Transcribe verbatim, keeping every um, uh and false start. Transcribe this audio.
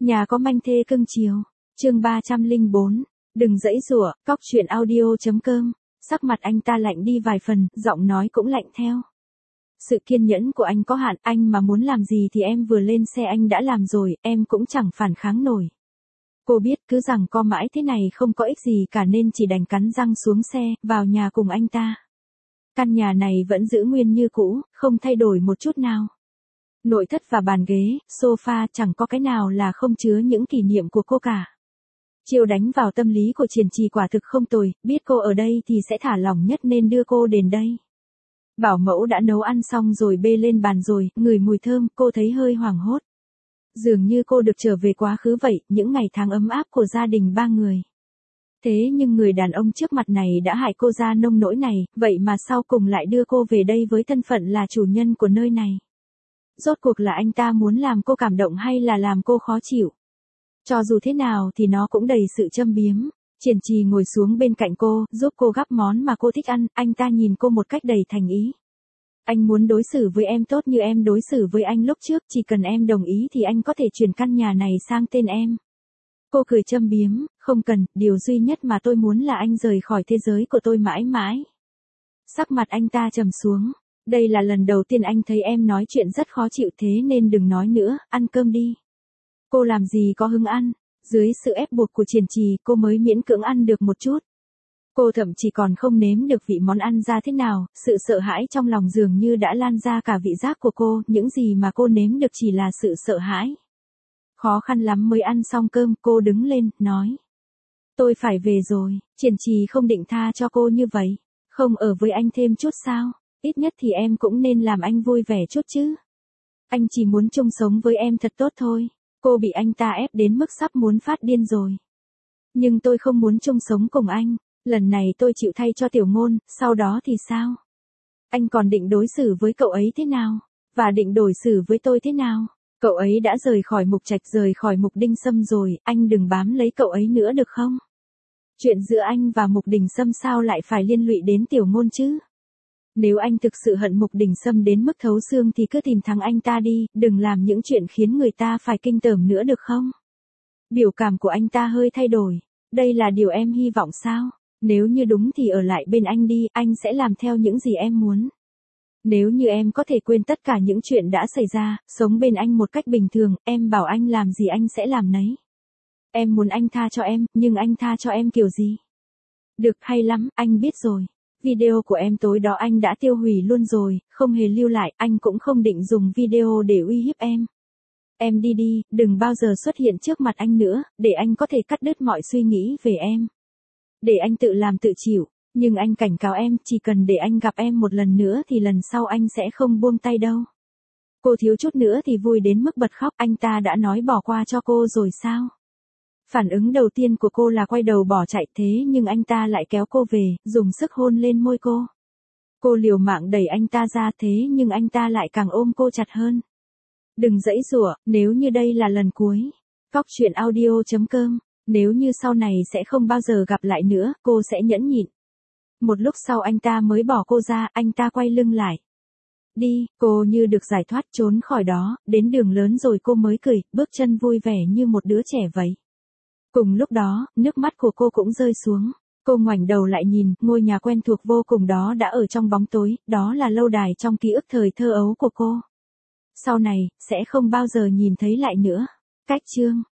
Nhà có manh thê cưng chiều. Chương ba trăm lẻ bốn. Đừng giãy giụa, cóc truyện audio.com. Sắc mặt anh ta lạnh đi vài phần, giọng nói cũng lạnh theo. Sự kiên nhẫn của anh có hạn, anh mà muốn làm gì thì em vừa lên xe anh đã làm rồi, em cũng chẳng phản kháng nổi. Cô biết cứ rằng co mãi thế này không có ích gì cả nên chỉ đành cắn răng xuống xe, vào nhà cùng anh ta. Căn nhà này vẫn giữ nguyên như cũ, không thay đổi một chút nào. Nội thất và bàn ghế, sofa chẳng có cái nào là không chứa những kỷ niệm của cô cả. Chiêu đánh vào tâm lý của Triển Trì quả thực không tồi, biết cô ở đây thì sẽ thả lỏng nhất nên đưa cô đến đây. Bảo mẫu đã nấu ăn xong rồi bê lên bàn rồi, ngửi mùi thơm, cô thấy hơi hoảng hốt. Dường như cô được trở về quá khứ vậy, những ngày tháng ấm áp của gia đình ba người. Thế nhưng người đàn ông trước mặt này đã hại cô ra nông nỗi này, vậy mà sau cùng lại đưa cô về đây với thân phận là chủ nhân của nơi này. Rốt cuộc là anh ta muốn làm cô cảm động hay là làm cô khó chịu? Cho dù thế nào thì nó cũng đầy sự châm biếm. Triển Trì ngồi xuống bên cạnh cô, giúp cô gắp món mà cô thích ăn, anh ta nhìn cô một cách đầy thành ý. Anh muốn đối xử với em tốt như em đối xử với anh lúc trước, chỉ cần em đồng ý thì anh có thể chuyển căn nhà này sang tên em. Cô cười châm biếm, không cần, điều duy nhất mà tôi muốn là anh rời khỏi thế giới của tôi mãi mãi. Sắc mặt anh ta trầm xuống, đây là lần đầu tiên anh thấy em nói chuyện rất khó chịu thế nên đừng nói nữa, ăn cơm đi. Cô làm gì có hứng ăn, dưới sự ép buộc của Triển Trì cô mới miễn cưỡng ăn được một chút. Cô thậm chí còn không nếm được vị món ăn ra thế nào, sự sợ hãi trong lòng dường như đã lan ra cả vị giác của cô, những gì mà cô nếm được chỉ là sự sợ hãi. Khó khăn lắm mới ăn xong cơm, cô đứng lên, nói. Tôi phải về rồi, Triển Trì không định tha cho cô như vậy. Không ở với anh thêm chút sao, ít nhất thì em cũng nên làm anh vui vẻ chút chứ. Anh chỉ muốn chung sống với em thật tốt thôi. Cô bị anh ta ép đến mức sắp muốn phát điên rồi. Nhưng tôi không muốn chung sống cùng anh, lần này tôi chịu thay cho Tiểu Ngôn, sau đó thì sao? Anh còn định đối xử với cậu ấy thế nào? Và định đối xử với tôi thế nào? Cậu ấy đã rời khỏi Mục Trạch, rời khỏi Mục Đình Sâm rồi, anh đừng bám lấy cậu ấy nữa được không? Chuyện giữa anh và Mục Đình Sâm sao lại phải liên lụy đến Tiểu Ngôn chứ? Nếu anh thực sự hận Mục Đình Sâm đến mức thấu xương thì cứ tìm thắng anh ta đi, đừng làm những chuyện khiến người ta phải kinh tởm nữa được không? Biểu cảm của anh ta hơi thay đổi. Đây là điều em hy vọng sao? Nếu như đúng thì ở lại bên anh đi, anh sẽ làm theo những gì em muốn. Nếu như em có thể quên tất cả những chuyện đã xảy ra, sống bên anh một cách bình thường, em bảo anh làm gì anh sẽ làm nấy. Em muốn anh tha cho em, nhưng anh tha cho em kiểu gì? Được, hay lắm, anh biết rồi. Video của em tối đó anh đã tiêu hủy luôn rồi, không hề lưu lại, anh cũng không định dùng video để uy hiếp em. Em đi đi, đừng bao giờ xuất hiện trước mặt anh nữa, để anh có thể cắt đứt mọi suy nghĩ về em. Để anh tự làm tự chịu, nhưng anh cảnh cáo em, chỉ cần để anh gặp em một lần nữa thì lần sau anh sẽ không buông tay đâu. Cô thiếu chút nữa thì vui đến mức bật khóc, anh ta đã nói bỏ qua cho cô rồi sao? Phản ứng đầu tiên của cô là quay đầu bỏ chạy, thế nhưng anh ta lại kéo cô về, dùng sức hôn lên môi cô. Cô liều mạng đẩy anh ta ra, thế nhưng anh ta lại càng ôm cô chặt hơn. Đừng giãy giụa, nếu như đây là lần cuối. Cóc truyện audio.com. Nếu như sau này sẽ không bao giờ gặp lại nữa, cô sẽ nhẫn nhịn. Một lúc sau anh ta mới bỏ cô ra, anh ta quay lưng lại. Đi, cô như được giải thoát trốn khỏi đó, đến đường lớn rồi cô mới cười, bước chân vui vẻ như một đứa trẻ vậy. Cùng lúc đó, nước mắt của cô cũng rơi xuống. Cô ngoảnh đầu lại nhìn, ngôi nhà quen thuộc vô cùng đó đã ở trong bóng tối, đó là lâu đài trong ký ức thời thơ ấu của cô. Sau này, sẽ không bao giờ nhìn thấy lại nữa. Cách chương